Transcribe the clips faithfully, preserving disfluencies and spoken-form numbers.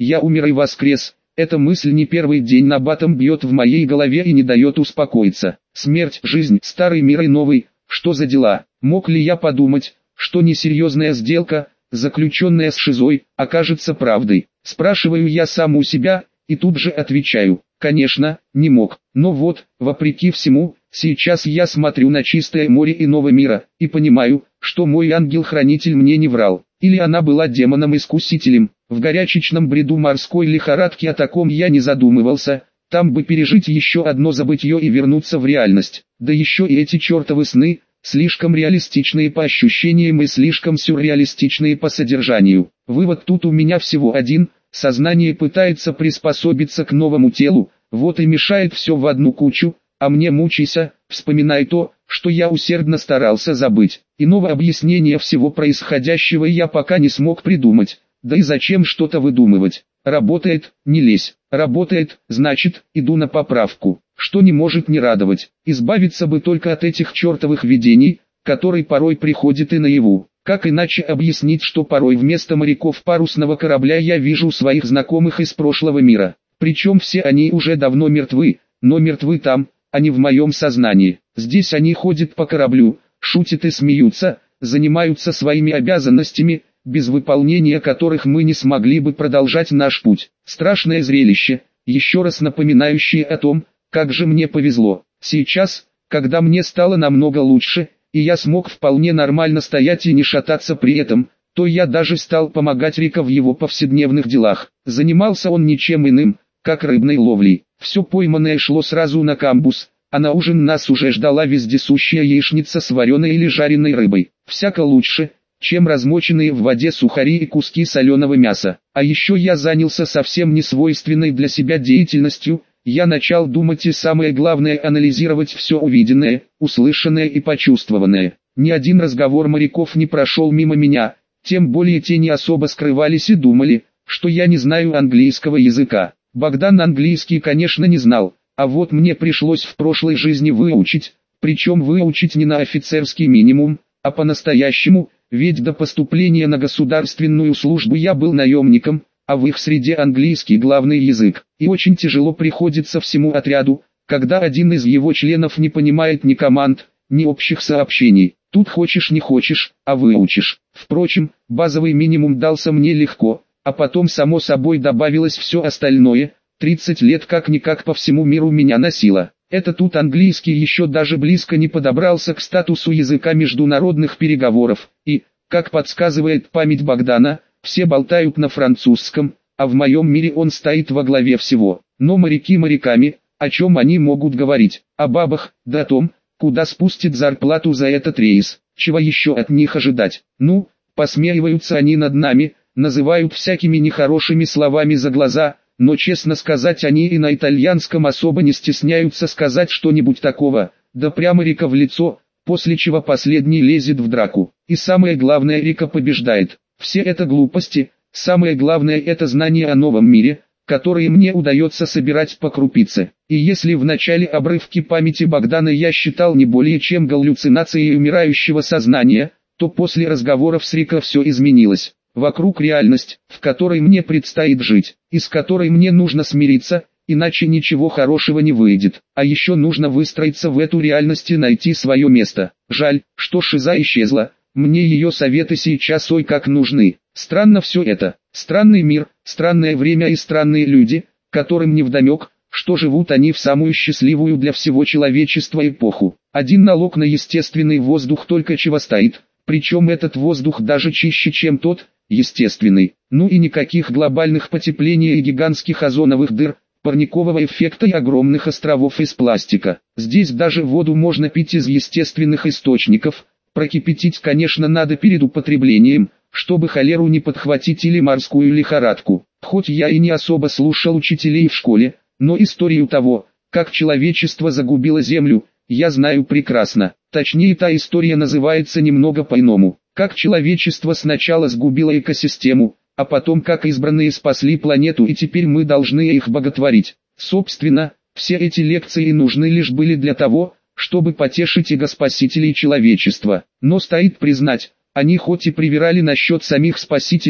я умер и воскрес. Эта мысль не первый день набатом бьет в моей голове и не дает успокоиться. Смерть, жизнь, старый мир и новый, что за дела? Мог ли я подумать, что несерьезная сделка, заключенная с Шизой, окажется правдой? Спрашиваю я сам у себя, и тут же отвечаю, конечно, не мог. Но вот, вопреки всему, сейчас я смотрю на чистое море иного мира, и понимаю, что мой ангел-хранитель мне не врал. Или она была демоном-искусителем. В горячечном бреду морской лихорадки о таком я не задумывался. Там бы пережить еще одно забытье и вернуться в реальность. Да еще и эти чертовы сны, слишком реалистичные по ощущениям и слишком сюрреалистичные по содержанию. Вывод тут у меня всего один: сознание пытается приспособиться к новому телу, вот и мешает все в одну кучу, а мне мучайся, вспоминай то, что я усердно старался забыть. Иного объяснения всего происходящего я пока не смог придумать, да и зачем что-то выдумывать. Работает, не лезь, работает, значит, иду на поправку, что не может не радовать. Избавиться бы только от этих чертовых видений, которые порой приходят и наяву. Как иначе объяснить, что порой вместо моряков парусного корабля я вижу своих знакомых из прошлого мира? Причем все они уже давно мертвы, но мертвы там, а не в моем сознании. Здесь они ходят по кораблю, шутят и смеются, занимаются своими обязанностями, без выполнения которых мы не смогли бы продолжать наш путь. Страшное зрелище, еще раз напоминающее о том, как же мне повезло. Сейчас, когда мне стало намного лучше, и я смог вполне нормально стоять и не шататься при этом, то я даже стал помогать Рико в его повседневных делах. Занимался он ничем иным, как рыбной ловлей. Все пойманное шло сразу на камбуз, а на ужин нас уже ждала вездесущая яичница с вареной или жареной рыбой. Всяко лучше, чем размоченные в воде сухари и куски соленого мяса. А еще я занялся совсем несвойственной для себя деятельностью. Я начал думать и самое главное анализировать все увиденное, услышанное и почувствованное. Ни один разговор моряков не прошел мимо меня, тем более те не особо скрывались и думали, что я не знаю английского языка. Богдан английский, конечно, не знал, а вот мне пришлось в прошлой жизни выучить, причем выучить не на офицерский минимум, а по-настоящему, ведь до поступления на государственную службу я был наемником, а в их среде английский главный язык, и очень тяжело приходится всему отряду, когда один из его членов не понимает ни команд, ни общих сообщений. Тут хочешь не хочешь, а выучишь. Впрочем, базовый минимум дался мне легко, а потом само собой добавилось все остальное. тридцать лет как-никак по всему миру меня носило. Это тут английский еще даже близко не подобрался к статусу языка международных переговоров, и, как подсказывает память Богдана, все болтают на французском, а в моем мире он стоит во главе всего. Но моряки моряками, о чем они могут говорить? О бабах, да о том, куда спустит зарплату за этот рейс. Чего еще от них ожидать? Ну, посмеиваются они над нами, называют всякими нехорошими словами за глаза, но честно сказать, они и на итальянском особо не стесняются сказать что-нибудь такого, да прямо Рико в лицо, после чего последний лезет в драку. И самое главное, Рико побеждает. Все это глупости, самое главное это знание о новом мире, которые мне удается собирать по крупице. И если в начале обрывки памяти Богдана я считал не более чем галлюцинацией умирающего сознания, то после разговоров с Рико все изменилось. Вокруг реальность, в которой мне предстоит жить, и с которой мне нужно смириться, иначе ничего хорошего не выйдет. А еще нужно выстроиться в эту реальность и найти свое место. Жаль, что Шиза исчезла. Мне ее советы сейчас ой как нужны. Странно все это. Странный мир, странное время и странные люди, которым невдомек, что живут они в самую счастливую для всего человечества эпоху. Один налог на естественный воздух только чего стоит, причем этот воздух даже чище, чем тот, естественный. Ну и никаких глобальных потеплений и гигантских озоновых дыр, парникового эффекта и огромных островов из пластика. Здесь даже воду можно пить из естественных источников. Прокипятить, конечно, надо перед употреблением, чтобы холеру не подхватить или морскую лихорадку. Хоть я и не особо слушал учителей в школе, но историю того, как человечество загубило Землю, я знаю прекрасно. Точнее, та история называется немного по-иному. Как человечество сначала сгубило экосистему, а потом как избранные спасли планету и теперь мы должны их боготворить. Собственно, все эти лекции нужны лишь были для того, чтобы потешить эго-спасителей человечества. Но стоит признать, они хоть и привирали насчет самих спасителей,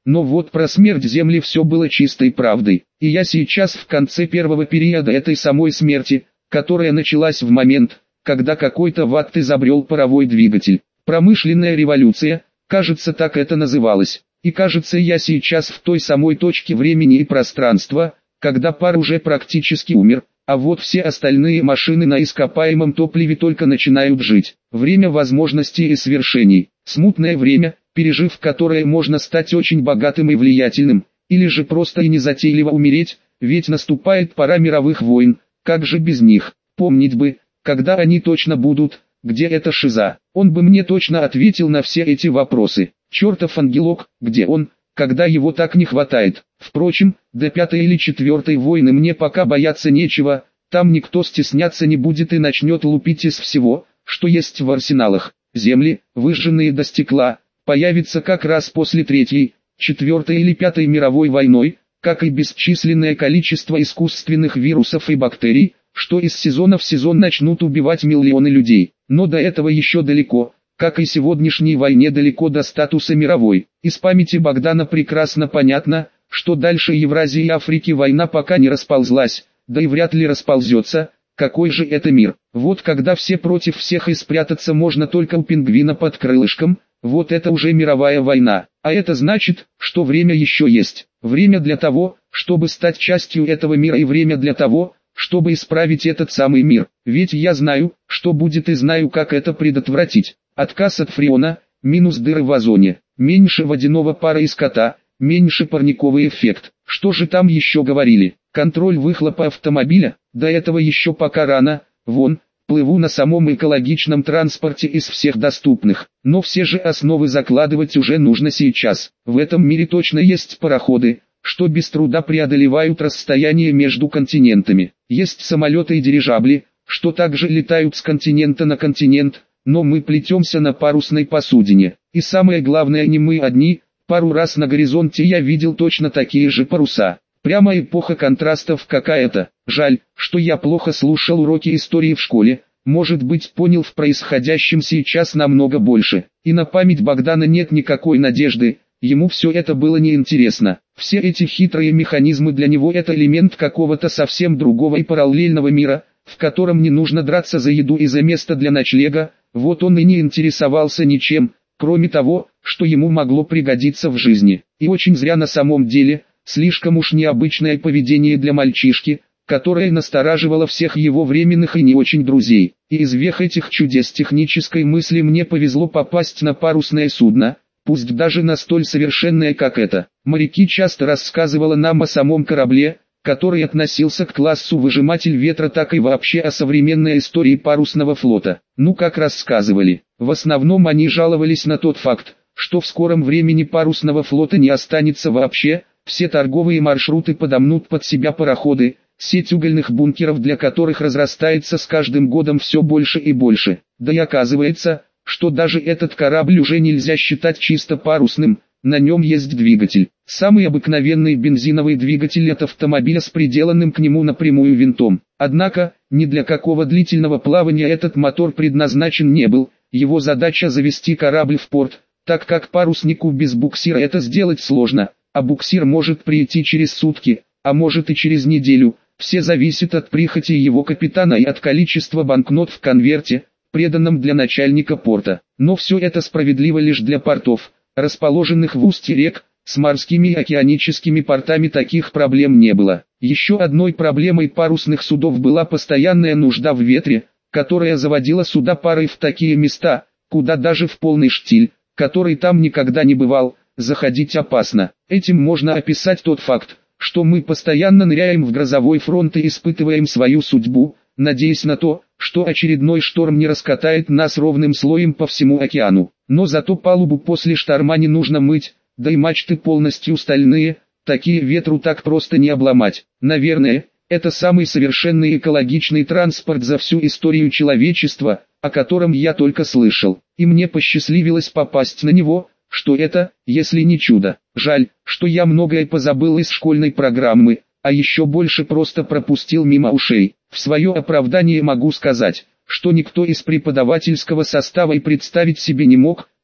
Но вот про смерть Земли все было чистой правдой. И я сейчас в конце первого периода этой самой смерти, которая началась в момент, когда какой-то ватт изобрел паровой двигатель. Промышленная революция, кажется, так это называлось. И кажется, я сейчас в той самой точке времени и пространства, когда пар уже практически умер, а вот все остальные машины на ископаемом топливе только начинают жить. Время возможностей и свершений. Смутное время, пережив которое можно стать очень богатым и влиятельным, или же просто и незатейливо умереть, ведь наступает пора мировых войн, как же без них. Помнить бы, когда они точно будут, где эта шиза. Он бы мне точно ответил на все эти вопросы. Чертов ангелок, где он, когда его так не хватает. Впрочем, до пятой или четвертой войны мне пока бояться нечего, там никто стесняться не будет и начнет лупить из всего, что есть в арсеналах. Земли, выжженные до стекла, появятся как раз после третьей, четвертой или пятой мировой войной, как и бесчисленное количество искусственных вирусов и бактерий, что из сезона в сезон начнут убивать миллионы людей. Но до этого еще далеко, как и сегодняшней войне далеко до статуса мировой. Из памяти Богдана прекрасно понятно, что дальше Евразии и Африки война пока не расползлась, да и вряд ли расползется. Какой же это мир? Вот когда все против всех и спрятаться можно только у пингвина под крылышком, вот это уже мировая война. А это значит, что время еще есть. Время для того, чтобы стать частью этого мира, и время для того, чтобы исправить этот самый мир. Ведь я знаю, что будет, и знаю, как это предотвратить. Отказ от фреона, минус дыры в озоне, меньше водяного пара из кота, меньше парниковый эффект. Что же там еще говорили? Контроль выхлопа автомобиля? До этого еще пока рано. Вон, плыву на самом экологичном транспорте из всех доступных. Но все же основы закладывать уже нужно сейчас. В этом мире точно есть пароходы, что без труда преодолевают расстояние между континентами. Есть самолеты и дирижабли, что также летают с континента на континент, но мы плетемся на парусной посудине. И самое главное, не мы одни, пару раз на горизонте я видел точно такие же паруса. Прямо эпоха контрастов какая-то. Жаль, что я плохо слушал уроки истории в школе, может быть, понял в происходящем сейчас намного больше. И на память Богдана нет никакой надежды, ему все это было неинтересно. Все эти хитрые механизмы для него это элемент какого-то совсем другого и параллельного мира, в котором не нужно драться за еду и за место для ночлега. Вот он и не интересовался ничем, кроме того, что ему могло пригодиться в жизни. И очень зря на самом деле. Слишком уж необычное поведение для мальчишки, которое настораживало всех его временных и не очень друзей. И из всех этих чудес технической мысли мне повезло попасть на парусное судно, пусть даже на столь совершенное, как это. Моряки часто рассказывали нам о самом корабле, который относился к классу выжиматель ветра, так и вообще о современной истории парусного флота. Ну как рассказывали, в основном они жаловались на тот факт, что в скором времени парусного флота не останется вообще. Все торговые маршруты подомнут под себя пароходы, сеть угольных бункеров, для которых разрастается с каждым годом все больше и больше. Да и оказывается, что даже этот корабль уже нельзя считать чисто парусным, на нем есть двигатель. Самый обыкновенный бензиновый двигатель от автомобиля с приделанным к нему напрямую винтом. Однако, ни для какого длительного плавания этот мотор предназначен не был, его задача завести корабль в порт, так как паруснику без буксира это сделать сложно. А буксир может прийти через сутки, а может и через неделю, все зависит от прихоти его капитана и от количества банкнот в конверте, преданном для начальника порта. Но все это справедливо лишь для портов, расположенных в устье рек. С морскими и океаническими портами таких проблем не было. Еще одной проблемой парусных судов была постоянная нужда в ветре, которая заводила суда парой в такие места, куда даже в полный штиль, который там никогда не бывал, заходить опасно. Этим можно описать тот факт, что мы постоянно ныряем в грозовой фронт и испытываем свою судьбу, надеясь на то, что очередной шторм не раскатает нас ровным слоем по всему океану. Но зато палубу после шторма не нужно мыть, да и мачты полностью стальные, такие ветру так просто не обломать. Наверное, это самый совершенный и экологичный транспорт за всю историю человечества, о котором я только слышал. И мне посчастливилось попасть на него. Что это, если не чудо? Жаль, что я многое позабыл из школьной программы, а еще больше просто пропустил мимо ушей. В свое оправдание могу сказать, что никто из преподавательского состава и представить себе не мог,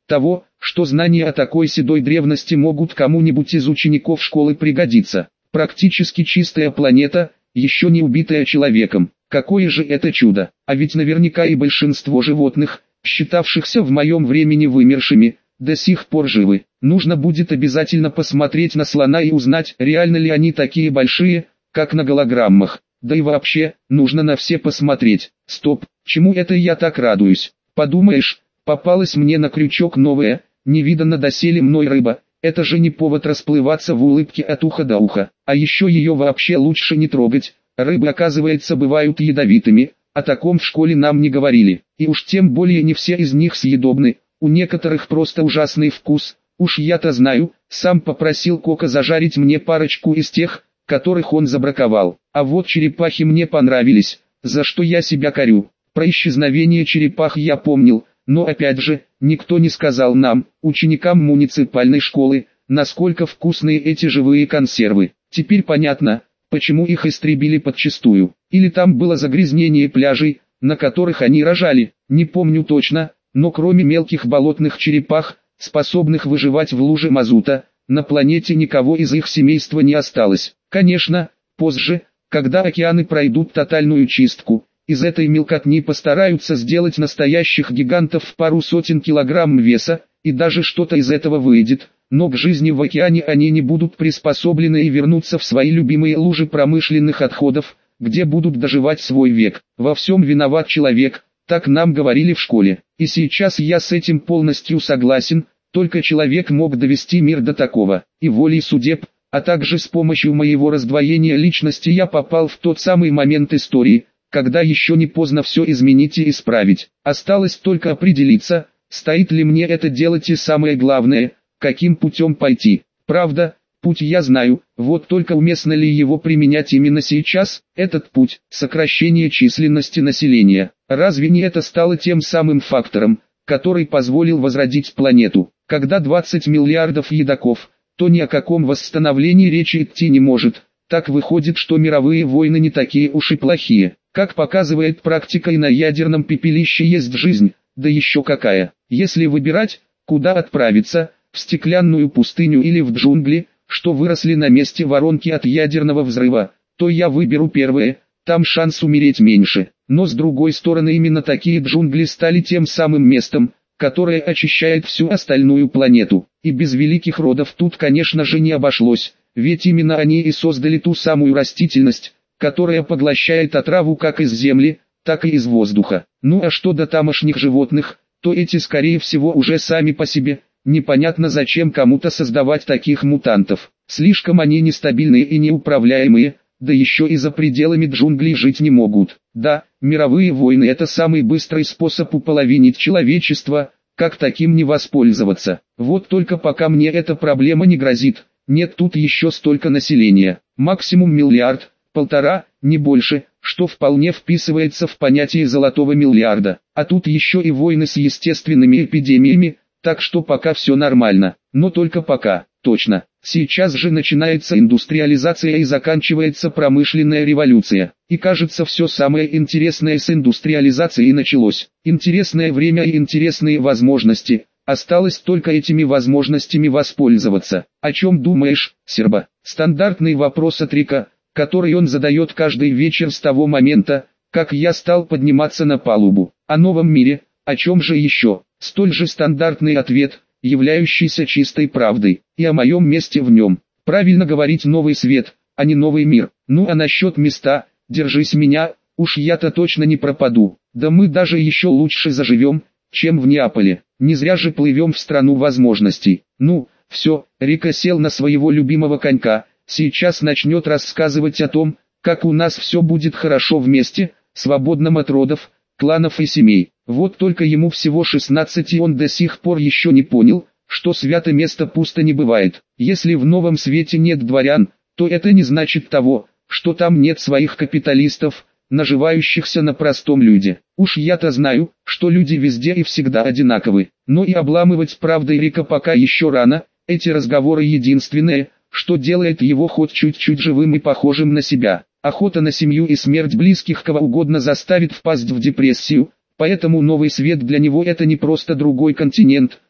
того, что знания о такой седой древности могут кому-нибудь из учеников школы пригодиться. Практически чистая планета, еще не убитая человеком. Какое же это чудо! А ведь наверняка и большинство животных, считавшихся в моем времени вымершими, до сих пор живы. Нужно будет обязательно посмотреть на слона и узнать, реально ли они такие большие, как на голограммах. Да и вообще, нужно на все посмотреть. Стоп, чему это я так радуюсь? Подумаешь, попалась мне на крючок новая, невиданно доселе мной рыба. Это же не повод расплываться в улыбке от уха до уха. А еще ее вообще лучше не трогать. Рыбы, оказывается, бывают ядовитыми. О таком в школе нам не говорили. И уж тем более не все из них съедобны. У некоторых просто ужасный вкус. Уж я-то знаю, сам попросил Кока зажарить мне парочку из тех, которых он забраковал. А вот черепахи мне понравились, за что я себя корю. Про исчезновение черепах я помнил, но опять же, никто не сказал нам, ученикам муниципальной школы, насколько вкусные эти живые консервы. Теперь понятно, почему их истребили подчистую. Или там было загрязнение пляжей, на которых они рожали, не помню точно, но кроме мелких болотных черепах, способных выживать в луже мазута, на планете никого из их семейства не осталось. Конечно, позже, когда океаны пройдут тотальную чистку, из этой мелкотни постараются сделать настоящих гигантов в пару сотен килограмм веса, и даже что-то из этого выйдет, но к жизни в океане они не будут приспособлены и вернутся в свои любимые лужи промышленных отходов, где будут доживать свой век. Во всем виноват человек, так нам говорили в школе. И сейчас я с этим полностью согласен, только человек мог довести мир до такого, и волей судеб, а также с помощью моего раздвоения личности я попал в тот самый момент истории, когда еще не поздно все изменить и исправить. Осталось только определиться, стоит ли мне это делать и самое главное, каким путем пойти. Правда, путь я знаю, вот только уместно ли его применять именно сейчас, этот путь, сокращение численности населения. Разве не это стало тем самым фактором, который позволил возродить планету? Когда двадцать миллиардов едоков, то ни о каком восстановлении речи идти не может. Так выходит, что мировые войны не такие уж и плохие. Как показывает практика, и на ядерном пепелище есть жизнь, да еще какая. Если выбирать, куда отправиться, в стеклянную пустыню или в джунгли, что выросли на месте воронки от ядерного взрыва, то я выберу первое, там шанс умереть меньше. Но с другой стороны, именно такие джунгли стали тем самым местом, которое очищает всю остальную планету. И без великих родов тут, конечно же, не обошлось, ведь именно они и создали ту самую растительность, которая поглощает отраву как из земли, так и из воздуха. Ну а что до тамошних животных, то эти скорее всего уже сами по себе. Непонятно, зачем кому-то создавать таких мутантов. Слишком они нестабильные и неуправляемые, да еще и за пределами джунглей жить не могут. Да, мировые войны — это самый быстрый способ уполовинить человечество, как таким не воспользоваться. Вот только пока мне эта проблема не грозит, нет тут еще столько населения. Максимум миллиард, полтора, не больше, что вполне вписывается в понятие золотого миллиарда. А тут еще и войны с естественными эпидемиями, так что пока все нормально, но только пока, точно. Сейчас же начинается индустриализация и заканчивается промышленная революция. И кажется, все самое интересное с индустриализацией началось. Интересное время и интересные возможности. Осталось только этими возможностями воспользоваться. О чем думаешь, Серба? Стандартный вопрос от Рика, который он задает каждый вечер с того момента, как я стал подниматься на палубу. О новом мире, о чем же еще? Столь же стандартный ответ, являющийся чистой правдой, и о моем месте в нем. Правильно говорить новый свет, а не новый мир. Ну а насчет места, держись меня, уж я-то точно не пропаду. Да мы даже еще лучше заживем, чем в Неаполе. Не зря же плывем в страну возможностей. Ну, все, Рика сел на своего любимого конька, сейчас начнет рассказывать о том, как у нас все будет хорошо вместе, свободном от родов, кланов и семей. Вот только ему всего шестнадцать, и он до сих пор еще не понял, что свято место пусто не бывает. Если в новом свете нет дворян, то это не значит того, что там нет своих капиталистов, наживающихся на простом люде. Уж я-то знаю, что люди везде и всегда одинаковы, но и обламывать правдой Рика пока еще рано. Эти разговоры единственное, что делает его хоть чуть-чуть живым и похожим на себя. Охота на семью и смерть близких кого угодно заставит впасть в депрессию, поэтому новый свет для него это не просто другой континент,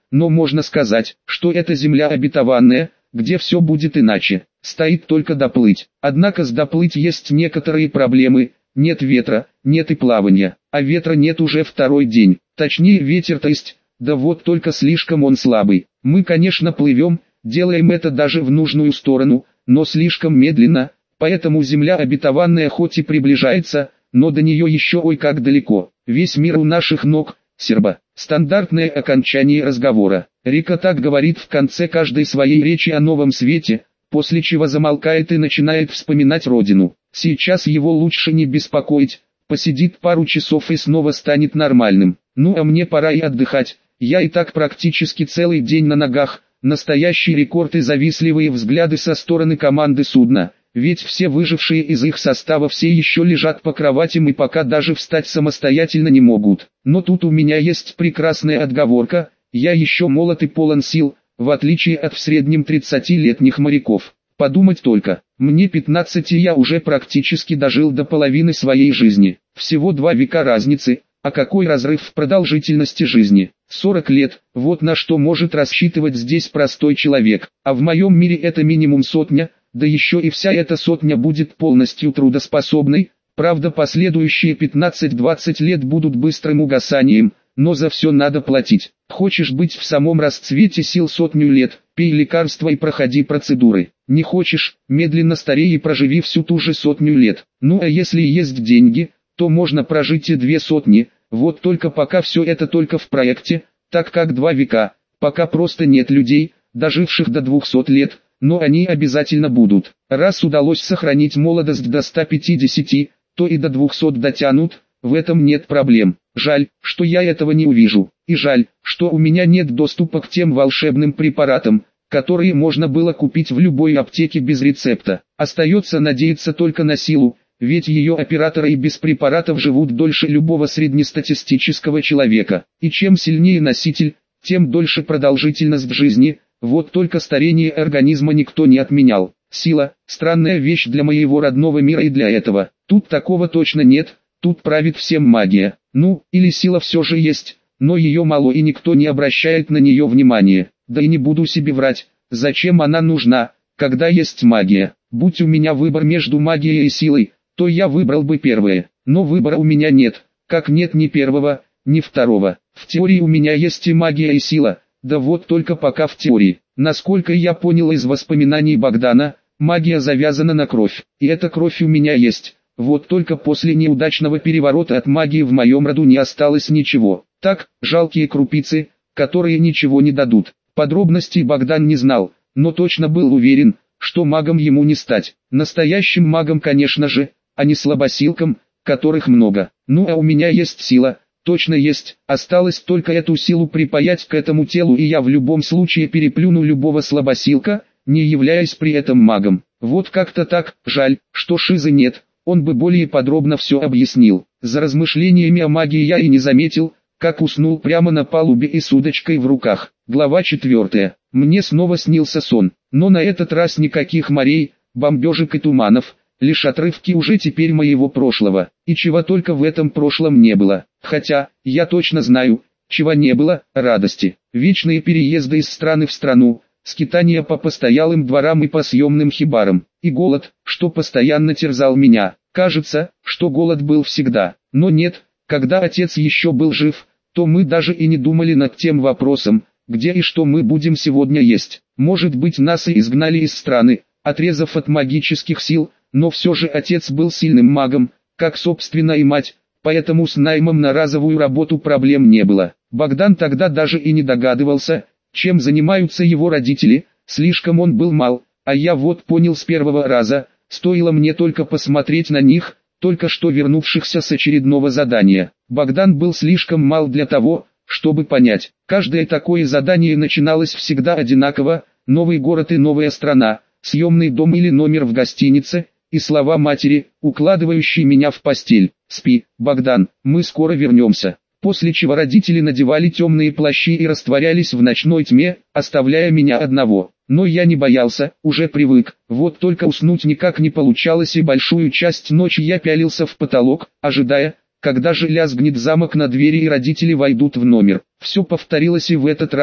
но можно сказать, что это земля обетованная, где все будет иначе, стоит только доплыть. Однако с доплыть есть некоторые проблемы, нет ветра, нет и плавания, а ветра нет уже второй день, точнее ветер то есть, да вот только слишком он слабый. Мы конечно плывем, делаем это даже в нужную сторону, но слишком медленно, поэтому земля обетованная хоть и приближается, но до нее еще ой как далеко. Весь мир у наших ног, серба. Стандартное окончание разговора. Рика так говорит в конце каждой своей речи о новом свете, после чего замолкает и начинает вспоминать родину. Сейчас его лучше не беспокоить, посидит пару часов и снова станет нормальным. Ну а мне пора и отдыхать, я и так практически целый день на ногах, настоящий рекорд и завистливые взгляды со стороны команды судна. Ведь все выжившие из их состава все еще лежат по кроватям и пока даже встать самостоятельно не могут. Но тут у меня есть прекрасная отговорка, я еще молод и полон сил, в отличие от в среднем тридцатилетних моряков. Подумать только, мне пятнадцать и я уже практически дожил до половины своей жизни. Всего два века разницы, а какой разрыв в продолжительности жизни? сорок лет, вот на что может рассчитывать здесь простой человек, а в моем мире это минимум сотня. Да еще и вся эта сотня будет полностью трудоспособной, правда последующие пятнадцать-двадцать лет будут быстрым угасанием, но за все надо платить. Хочешь быть в самом расцвете сил сотню лет, пей лекарства и проходи процедуры. Не хочешь, медленно старей и проживи всю ту же сотню лет. Ну а если есть деньги, то можно прожить и две сотни, вот только пока все это только в проекте, так как два века, пока просто нет людей, доживших до двухсот лет. Но они обязательно будут. Раз удалось сохранить молодость до ста пятидесяти, то и до двухсот дотянут, в этом нет проблем. Жаль, что я этого не увижу. И жаль, что у меня нет доступа к тем волшебным препаратам, которые можно было купить в любой аптеке без рецепта. Остается надеяться только на силу, ведь ее операторы и без препаратов живут дольше любого среднестатистического человека. И чем сильнее носитель, тем дольше продолжительность жизни. Вот только старение организма никто не отменял. Сила – странная вещь для моего родного мира и для этого. Тут такого точно нет, тут правит всем магия. Ну, или сила все же есть, но ее мало и никто не обращает на нее внимания. Да и не буду себе врать, зачем она нужна, когда есть магия. Будь у меня выбор между магией и силой, то я выбрал бы первое. Но выбора у меня нет, как нет ни первого, ни второго. В теории у меня есть и магия, и сила. Да вот только пока в теории. Насколько я понял из воспоминаний Богдана, магия завязана на кровь. И эта кровь у меня есть. Вот только после неудачного переворота от магии в моем роду не осталось ничего. Так, жалкие крупицы, которые ничего не дадут. Подробностей Богдан не знал, но точно был уверен, что магом ему не стать. Настоящим магом, конечно же, а не слабосилком, которых много. Ну а у меня есть сила. Точно есть, осталось только эту силу припаять к этому телу, и я в любом случае переплюну любого слабосилка, не являясь при этом магом. Вот как-то так, жаль, что Шизы нет, он бы более подробно все объяснил. За размышлениями о магии я и не заметил, как уснул прямо на палубе и с удочкой в руках. Глава четвертая. Мне снова снился сон, но на этот раз никаких морей, бомбежек и туманов, лишь отрывки уже теперь моего прошлого, и чего только в этом прошлом не было. Хотя, я точно знаю, чего не было, радости. Вечные переезды из страны в страну, скитания по постоялым дворам и по съемным хибарам, и голод, что постоянно терзал меня. Кажется, что голод был всегда, но нет, когда отец еще был жив, то мы даже и не думали над тем вопросом, где и что мы будем сегодня есть. Может быть, нас и изгнали из страны, отрезав от магических сил, но все же отец был сильным магом, как собственно и мать, поэтому с наймом на разовую работу проблем не было. Богдан тогда даже и не догадывался, чем занимаются его родители, слишком он был мал, а я вот понял с первого раза, стоило мне только посмотреть на них, только что вернувшихся с очередного задания. Богдан был слишком мал для того, чтобы понять. Каждое такое задание начиналось всегда одинаково: новый город и новая страна, съемный дом или номер в гостинице, и слова матери, укладывающей меня в постель: «Спи, Богдан, мы скоро вернемся». После чего родители надевали темные плащи и растворялись в ночной тьме, оставляя меня одного. Но я не боялся, уже привык, вот только уснуть никак не получалось, и большую часть ночи я пялился в потолок, ожидая, когда же лязгнет замок на двери и родители войдут в номер. Все повторилось и в этот раз,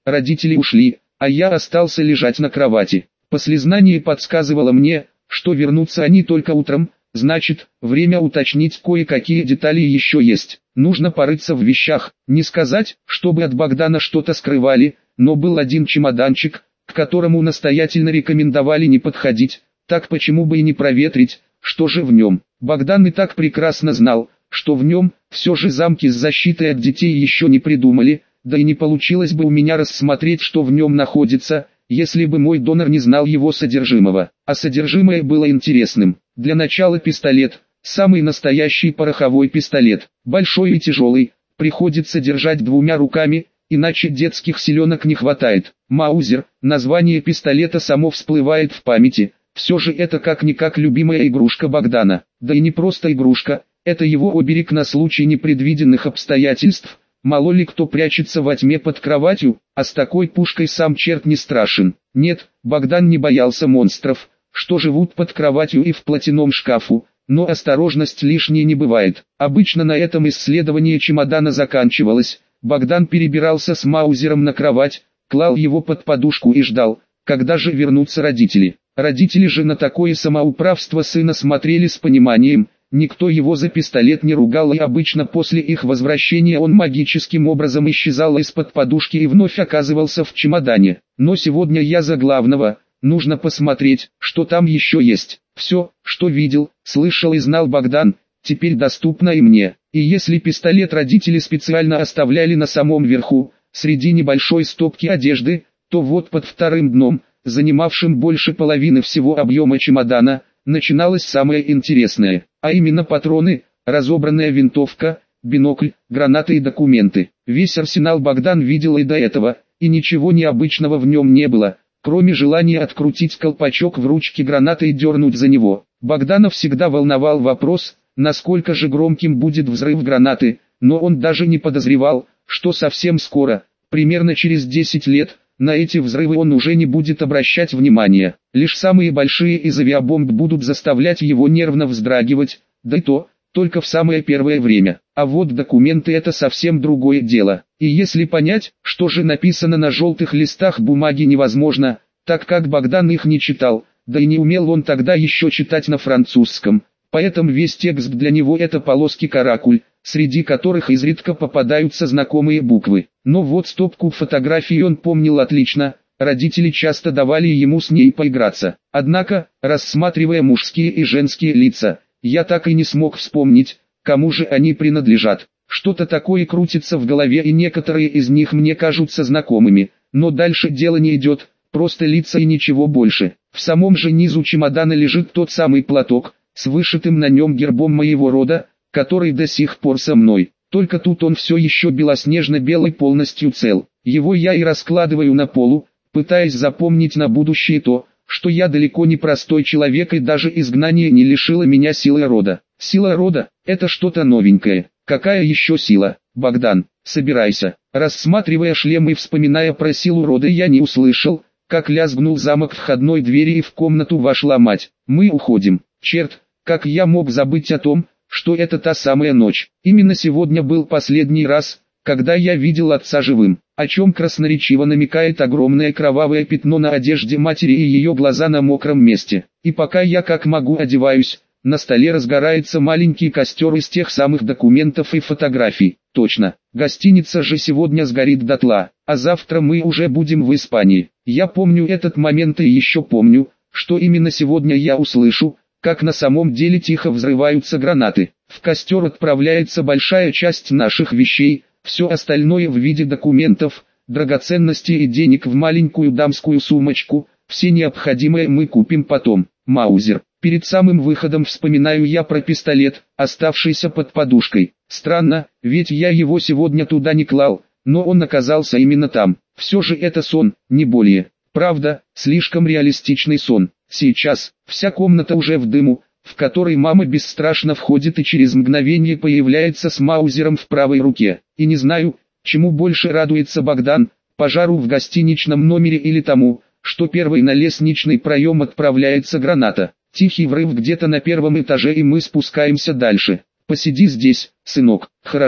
родители ушли, а я остался лежать на кровати. Послезнание подсказывало мне, что вернутся они только утром, значит, время уточнить кое-какие детали еще есть. Нужно порыться в вещах, не сказать, чтобы от Богдана что-то скрывали, но был один чемоданчик, к которому настоятельно рекомендовали не подходить, так почему бы и не проветрить, что же в нем. Богдан и так прекрасно знал, что в нем, все же замки с защитой от детей еще не придумали, да и не получилось бы у меня рассмотреть, что в нем находится, если бы мой донор не знал его содержимого. А содержимое было интересным. Для начала пистолет, самый настоящий пороховой пистолет, большой и тяжелый, приходится держать двумя руками, иначе детских силенок не хватает. Маузер, название пистолета само всплывает в памяти, все же это как-никак любимая игрушка Богдана. Да и не просто игрушка, это его оберег на случай непредвиденных обстоятельств. Мало ли кто прячется во тьме под кроватью, а с такой пушкой сам черт не страшен. Нет, Богдан не боялся монстров, что живут под кроватью и в платяном шкафу, но осторожность лишней не бывает. Обычно на этом исследование чемодана заканчивалось. Богдан перебирался с маузером на кровать, клал его под подушку и ждал, когда же вернутся родители. Родители же на такое самоуправство сына смотрели с пониманием. Никто его за пистолет не ругал, и обычно после их возвращения он магическим образом исчезал из-под подушки и вновь оказывался в чемодане. Но сегодня я за главного, нужно посмотреть, что там еще есть. Все, что видел, слышал и знал Богдан, теперь доступно и мне. И если пистолет родители специально оставляли на самом верху, среди небольшой стопки одежды, то вот под вторым дном, занимавшим больше половины всего объема чемодана, начиналось самое интересное, а именно патроны, разобранная винтовка, бинокль, гранаты и документы. Весь арсенал Богдан видел и до этого, и ничего необычного в нем не было, кроме желания открутить колпачок в ручке гранаты и дернуть за него. Богдана всегда волновал вопрос, насколько же громким будет взрыв гранаты, но он даже не подозревал, что совсем скоро, примерно через десять лет, на эти взрывы он уже не будет обращать внимания. Лишь самые большие из авиабомб будут заставлять его нервно вздрагивать, да и то, только в самое первое время. А вот документы — это совсем другое дело. И если понять, что же написано на желтых листах бумаги, невозможно, так как Богдан их не читал, да и не умел он тогда еще читать на французском. Поэтому весь текст для него — это полоски-каракуль, среди которых изредка попадаются знакомые буквы. Но вот стопку фотографий он помнил отлично, родители часто давали ему с ней поиграться. Однако, рассматривая мужские и женские лица, я так и не смог вспомнить, кому же они принадлежат. Что-то такое крутится в голове, и некоторые из них мне кажутся знакомыми, но дальше дело не идет, просто лица и ничего больше. В самом же низу чемодана лежит тот самый платок, с вышитым на нем гербом моего рода, который до сих пор со мной. Только тут он все еще белоснежно-белый, полностью цел. Его я и раскладываю на полу, пытаясь запомнить на будущее то, что я далеко не простой человек, и даже изгнание не лишило меня силы рода. Сила рода — это что-то новенькое. Какая еще сила? Богдан, собирайся. Рассматривая шлем и вспоминая про силу рода, я не услышал, как лязгнул замок входной двери, и в комнату вошла мать. Мы уходим. Черт, как я мог забыть о том, что это та самая ночь. Именно сегодня был последний раз, когда я видел отца живым, о чем красноречиво намекает огромное кровавое пятно на одежде матери и ее глаза на мокром месте. И пока я как могу одеваюсь, на столе разгорается маленький костер из тех самых документов и фотографий. Точно, гостиница же сегодня сгорит дотла, а завтра мы уже будем в Испании. Я помню этот момент, и еще помню, что именно сегодня я услышу, как на самом деле тихо взрываются гранаты. В костер отправляется большая часть наших вещей, все остальное в виде документов, драгоценностей и денег в маленькую дамскую сумочку, все необходимое мы купим потом. Маузер. Перед самым выходом вспоминаю я про пистолет, оставшийся под подушкой. Странно, ведь я его сегодня туда не клал, но он оказался именно там. Все же это сон, не более. Правда, слишком реалистичный сон. Сейчас, вся комната уже в дыму, в которой мама бесстрашно входит и через мгновение появляется с маузером в правой руке. И не знаю, чему больше радуется Богдан, пожару в гостиничном номере или тому, что первой на лестничный проем отправляется граната. Тихий взрыв где-то на первом этаже, и мы спускаемся дальше. «Посиди здесь, сынок, хорошо?»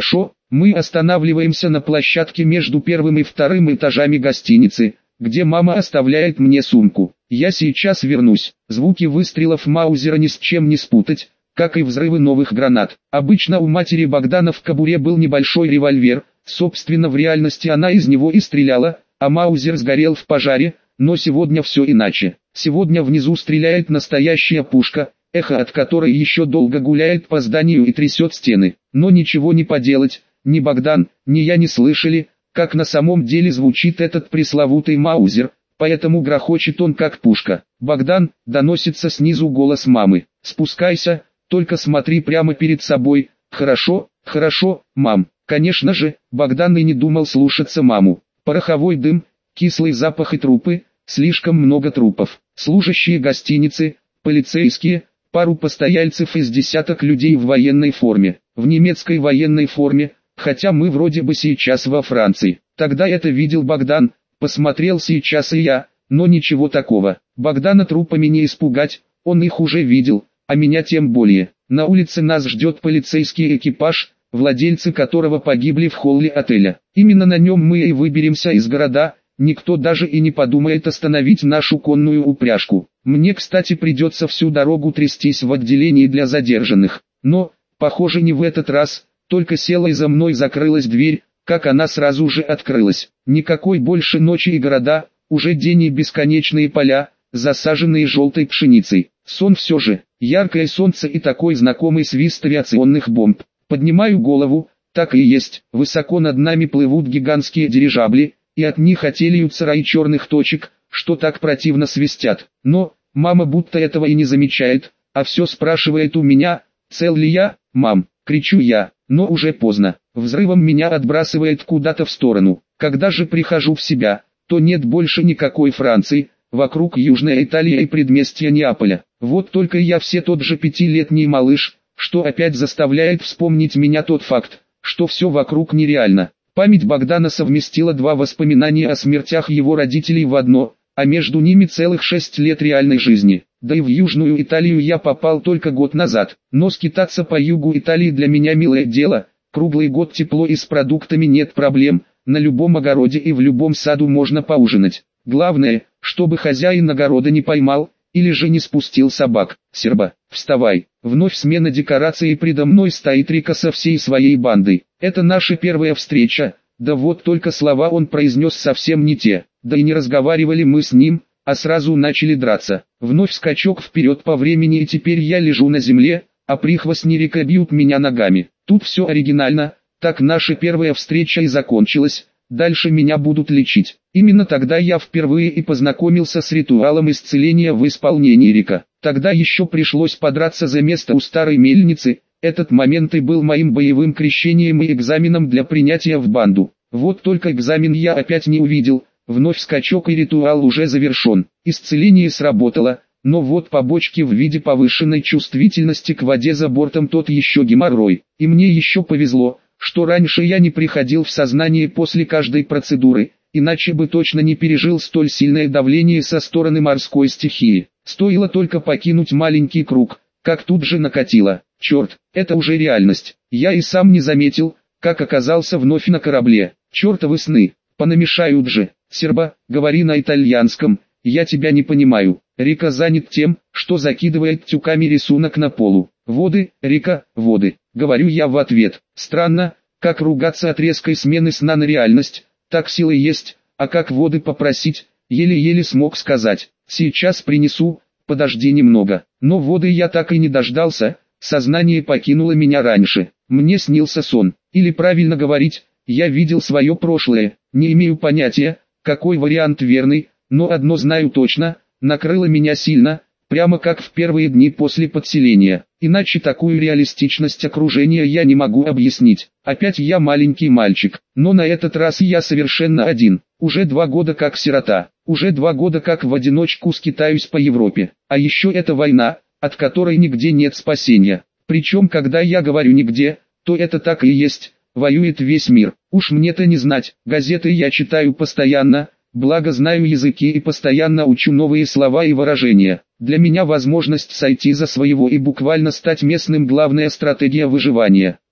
Мы останавливаемся на площадке между первым и вторым этажами гостиницы, где мама оставляет мне сумку. Я сейчас вернусь. Звуки выстрелов Маузера ни с чем не спутать, как и взрывы новых гранат. Обычно у матери Богдана в кобуре был небольшой револьвер, собственно в реальности она из него и стреляла, а Маузер сгорел в пожаре, но сегодня все иначе. Сегодня внизу стреляет настоящая пушка, эхо от которой еще долго гуляет по зданию и трясет стены. Но ничего не поделать, ни Богдан, ни я не слышали, как на самом деле звучит этот пресловутый Маузер, поэтому грохочет он как пушка. «Богдан», — доносится снизу голос мамы, — «спускайся, только смотри прямо перед собой». «Хорошо, хорошо, мам». Конечно же, Богдан и не думал слушаться маму. Пороховой дым, кислый запах и трупы, слишком много трупов. Служащие гостиницы, полицейские, пару постояльцев из десяток людей в военной форме. В немецкой военной форме, хотя мы вроде бы сейчас во Франции. Тогда это видел Богдан, посмотрел сейчас и я, но ничего такого. Богдана трупами не испугать, он их уже видел, а меня тем более. На улице нас ждет полицейский экипаж, владельцы которого погибли в холле отеля. Именно на нем мы и выберемся из города, никто даже и не подумает остановить нашу конную упряжку. Мне, кстати, придется всю дорогу трястись в отделении для задержанных. Но, похоже, не в этот раз, только села и за мной закрылась дверь, как она сразу же открылась. Никакой больше ночи и города, уже день и бесконечные поля, засаженные желтой пшеницей. Сон все же, яркое солнце и такой знакомый свист авиационных бомб. Поднимаю голову, так и есть, высоко над нами плывут гигантские дирижабли, и от них отелиются раи черных точек, что так противно свистят. Но, мама будто этого и не замечает, а все спрашивает у меня, цел ли я. «Мам», кричу я, но уже поздно, взрывом меня отбрасывает куда-то в сторону. Когда же прихожу в себя, то нет больше никакой Франции, вокруг Южная Италия и предместья Неаполя. Вот только я все тот же пятилетний малыш, что опять заставляет вспомнить меня тот факт, что все вокруг нереально. Память Богдана совместила два воспоминания о смертях его родителей в одно, а между ними целых шесть лет реальной жизни. Да и в Южную Италию я попал только год назад, но скитаться по югу Италии для меня милое дело, круглый год тепло и с продуктами нет проблем, на любом огороде и в любом саду можно поужинать. Главное, чтобы хозяин огорода не поймал, или же не спустил собак. «Серба, вставай!» Вновь смена декораций, и предо мной стоит Рика со всей своей бандой. Это наша первая встреча, да вот только слова он произнес совсем не те, да и не разговаривали мы с ним, а сразу начали драться. Вновь скачок вперед по времени, и теперь я лежу на земле, а прихвостни Рика бьют меня ногами. Тут все оригинально, так наша первая встреча и закончилась. Дальше меня будут лечить. Именно тогда я впервые и познакомился с ритуалом исцеления в исполнении Рика. Тогда еще пришлось подраться за место у старой мельницы. Этот момент и был моим боевым крещением и экзаменом для принятия в банду. Вот только экзамен я опять не увидел. Вновь скачок, и ритуал уже завершен. Исцеление сработало, но вот побочки в виде повышенной чувствительности к воде за бортом тот еще геморрой. И мне еще повезло, что раньше я не приходил в сознание после каждой процедуры, иначе бы точно не пережил столь сильное давление со стороны морской стихии. Стоило только покинуть маленький круг, как тут же накатило. Черт, это уже реальность. Я и сам не заметил, как оказался вновь на корабле. Чертовы сны, понамешают же. «Серба, говори на итальянском, я тебя не понимаю». Рика занят тем, что закидывает тюками рисунок на полу. «Воды, Рика, воды», говорю я в ответ. Странно, как ругаться от резкой смены сна на реальность, так силы есть, а как воды попросить, еле-еле смог сказать. «Сейчас принесу, подожди немного». Но воды я так и не дождался, сознание покинуло меня раньше. Мне снился сон, или правильно говорить, я видел свое прошлое, не имею понятия, какой вариант верный, но одно знаю точно, накрыло меня сильно, прямо как в первые дни после подселения. Иначе такую реалистичность окружения я не могу объяснить. Опять я маленький мальчик, но на этот раз я совершенно один. Уже два года как сирота, уже два года как в одиночку скитаюсь по Европе. А еще это война, от которой нигде нет спасения. Причем когда я говорю нигде, то это так и есть. Воюет весь мир. Уж мне-то не знать, газеты я читаю постоянно, благо знаю языки и постоянно учу новые слова и выражения. Для меня возможность сойти за своего и буквально стать местным — главная стратегия выживания.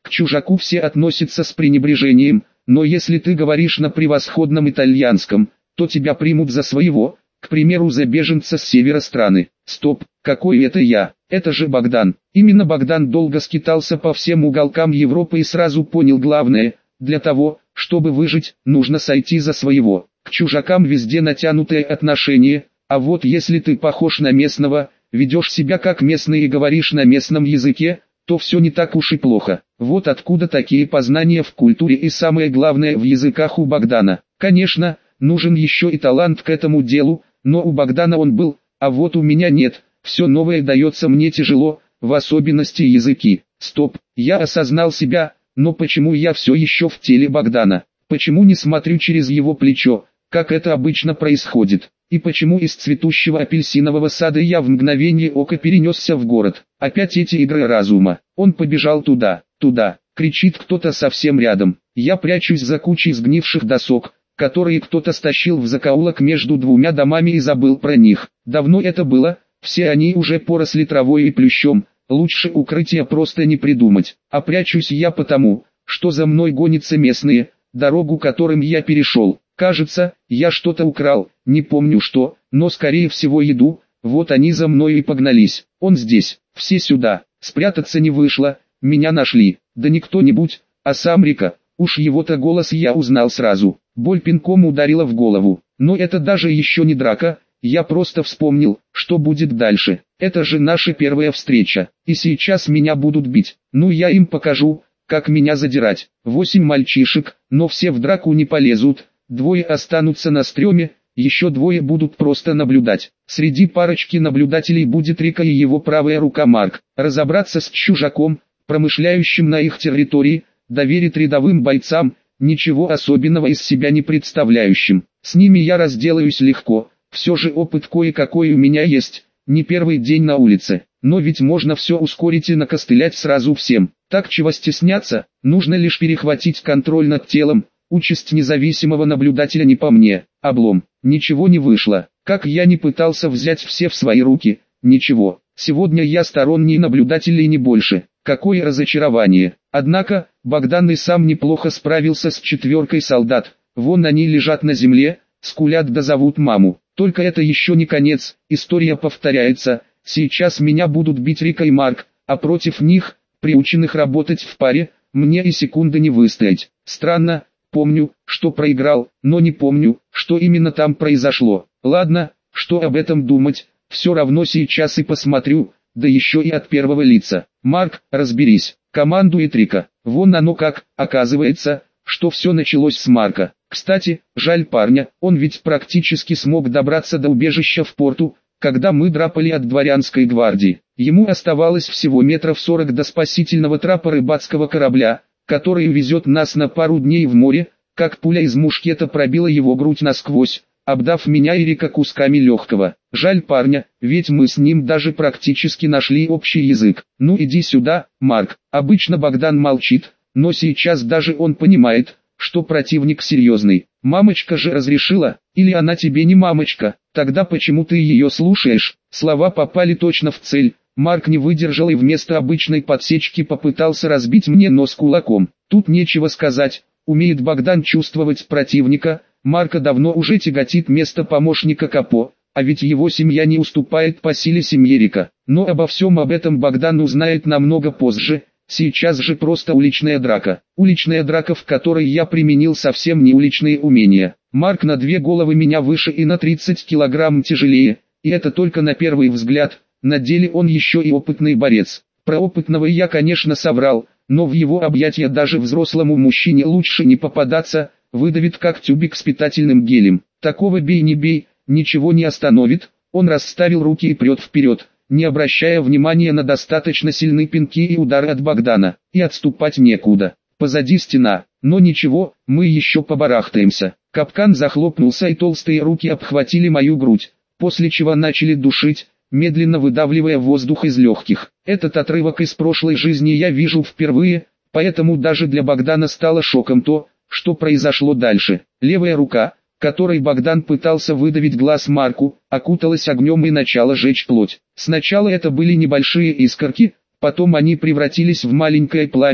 К чужаку все относятся с пренебрежением, но если ты говоришь на превосходном итальянском, то тебя примут за своего, к примеру, за беженца с севера страны. Стоп, какой это я? Это же Богдан. Именно Богдан долго скитался по всем уголкам Европы и сразу понял главное: для того, чтобы выжить, нужно сойти за своего. К чужакам везде натянутое отношение, а вот если ты похож на местного, ведешь себя как местный и говоришь на местном языке, то все не так уж и плохо. Вот откуда такие познания в культуре и самое главное в языках у Богдана. Конечно, нужен еще и талант к этому делу, но у Богдана он был, а вот у меня нет. Все новое дается мне тяжело, в особенности языки. Стоп, я осознал себя, но почему я все еще в теле Богдана? Почему не смотрю через его плечо, как это обычно происходит? И почему из цветущего апельсинового сада я в мгновение ока перенесся в город? Опять эти игры разума. Он побежал туда, туда, кричит кто-то совсем рядом. Я прячусь за кучей сгнивших досок, которые кто-то стащил в закоулок между двумя домами и забыл про них. Давно это было, все они уже поросли травой и плющом, лучше укрытия просто не придумать. А прячусь я потому, что за мной гонятся местные, дорогу которым я перешел. Кажется, я что-то украл, не помню что, но скорее всего еду, вот они за мной и погнались. Он здесь, все сюда, спрятаться не вышло, меня нашли, да не кто-нибудь, а сам Рика, уж его-то голос я узнал сразу. Боль пинком ударила в голову, но это даже еще не драка, я просто вспомнил, что будет дальше. Это же наша первая встреча, и сейчас меня будут бить, ну я им покажу, как меня задирать. Восемь мальчишек, но все в драку не полезут. Двое останутся на стреме, еще двое будут просто наблюдать. Среди парочки наблюдателей будет Рика и его правая рука Марк. Разобраться с чужаком, промышляющим на их территории, доверить рядовым бойцам, ничего особенного из себя не представляющим. С ними я разделаюсь легко, все же опыт кое-какой у меня есть, не первый день на улице. Но ведь можно все ускорить и накостылять сразу всем. Так чего стесняться, нужно лишь перехватить контроль над телом. Участь независимого наблюдателя не по мне. Облом. Ничего не вышло. Как я не пытался взять все в свои руки, ничего. Сегодня я сторонний наблюдатель и не больше. Какое разочарование. Однако, Богдан и сам неплохо справился с четверкой солдат. Вон они лежат на земле, скулят да зовут маму. Только это еще не конец, история повторяется. Сейчас меня будут бить Рика и Марк, а против них, приученных работать в паре, мне и секунды не выстоять. Странно. Помню, что проиграл, но не помню, что именно там произошло. Ладно, что об этом думать, все равно сейчас и посмотрю, да еще и от первого лица. Марк, разберись, командует Рика. Вон оно как, оказывается, что все началось с Марка. Кстати, жаль парня, он ведь практически смог добраться до убежища в порту, когда мы драпали от дворянской гвардии. Ему оставалось всего метров сорок до спасительного трапа рыбацкого корабля, который увезет нас на пару дней в море, как пуля из мушкета пробила его грудь насквозь, обдав меня и Рика кусками легкого. Жаль парня, ведь мы с ним даже практически нашли общий язык. Ну иди сюда, Марк. Обычно Богдан молчит, но сейчас даже он понимает, что противник серьезный. Мамочка же разрешила, или она тебе не мамочка, тогда почему ты ее слушаешь? Слова попали точно в цель. Марк не выдержал и вместо обычной подсечки попытался разбить мне нос кулаком. Тут нечего сказать, умеет Богдан чувствовать противника, Марка давно уже тяготит место помощника Капо, а ведь его семья не уступает по силе семье Рика. Но обо всем об этом Богдан узнает намного позже, сейчас же просто уличная драка. Уличная драка, в которой я применил совсем не уличные умения. Марк на две головы меня выше и на тридцать килограмм тяжелее, и это только на первый взгляд. На деле он еще и опытный борец. Про опытного я, конечно, соврал, но в его объятия даже взрослому мужчине лучше не попадаться, выдавит как тюбик с питательным гелем. Такого бей не бей, ничего не остановит. Он расставил руки и прет вперед, не обращая внимания на достаточно сильные пинки и удары от Богдана. И отступать некуда. Позади стена, но ничего, мы еще побарахтаемся. Капкан захлопнулся и толстые руки обхватили мою грудь, после чего начали душить, медленно выдавливая воздух из легких. Этот отрывок из прошлой жизни я вижу впервые, поэтому даже для Богдана стало шоком то, что произошло дальше. Левая рука, которой Богдан пытался выдавить глаз Марку, окуталась огнем и начала жечь плоть. Сначала это были небольшие искорки, потом они превратились в маленькое пламя,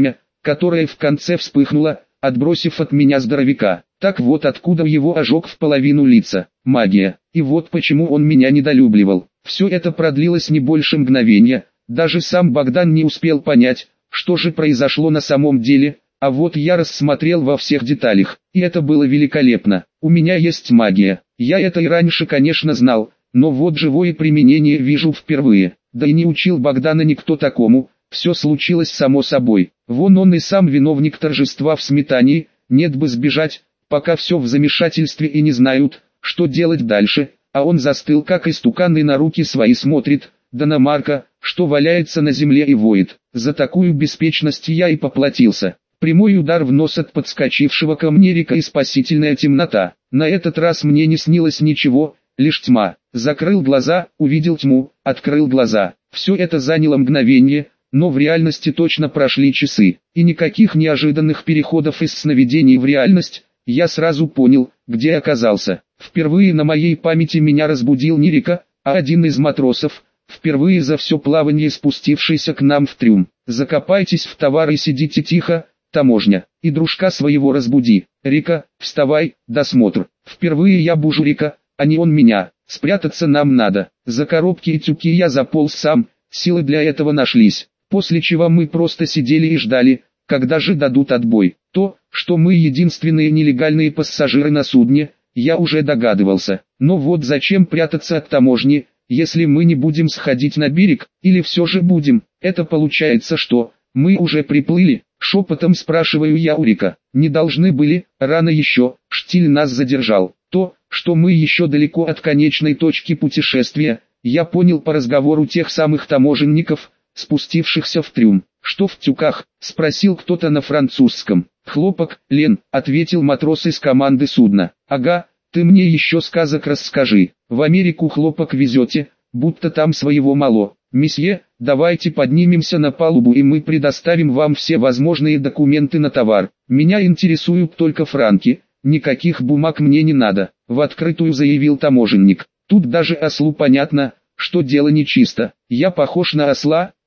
которая в конце вспыхнула, отбросив от меня здоровяка. Так вот откуда его ожог в половину лица. Магия. И вот почему он меня недолюбливал. Все это продлилось не больше мгновения. Даже сам Богдан не успел понять, что же произошло на самом деле, а вот я рассмотрел во всех деталях, и это было великолепно. У меня есть магия. Я это и раньше, конечно, знал, но вот живое применение вижу впервые. Да и не учил Богдана никто такому, все случилось само собой. Вон он и сам виновник торжества в сметане, нет бы сбежать, пока все в замешательстве и не знают, что делать дальше, а он застыл как истукан и на руки свои смотрит, да на Марка, что валяется на земле и воет. За такую беспечность я и поплатился. Прямой удар в нос от подскочившего ко мне Рика и спасительная темнота. На этот раз мне не снилось ничего, лишь тьма. Закрыл глаза, увидел тьму, открыл глаза. Все это заняло мгновение, но в реальности точно прошли часы. И никаких неожиданных переходов из сновидений в реальность. Я сразу понял, где оказался. Впервые на моей памяти меня разбудил не Рика, а один из матросов, впервые за все плавание спустившийся к нам в трюм. «Закопайтесь в товар и сидите тихо, таможня, и дружка своего разбуди. Рика, вставай, досмотр». Впервые я бужу Рика, а не он меня. Спрятаться нам надо. За коробки и тюки я заполз сам, силы для этого нашлись. После чего мы просто сидели и ждали, когда же дадут отбой. То, что мы единственные нелегальные пассажиры на судне, я уже догадывался. Но вот зачем прятаться от таможни, если мы не будем сходить на берег, или все же будем? Это получается что, мы уже приплыли? Шепотом спрашиваю я у Рика. Не должны были, рано еще, штиль нас задержал. То, что мы еще далеко от конечной точки путешествия, я понял по разговору тех самых таможенников, спустившихся в трюм. «Что в тюках?» — спросил кто-то на французском. «Хлопок, Лен», — ответил матрос из команды судна. «Ага, ты мне еще сказок расскажи. В Америку хлопок везете, будто там своего мало. Месье, давайте поднимемся на палубу и мы предоставим вам все возможные документы на товар. Меня интересуют только франки, никаких бумаг мне не надо», — в открытую заявил таможенник. Тут даже ослу понятно, что дело нечисто. «Я похож на осла?»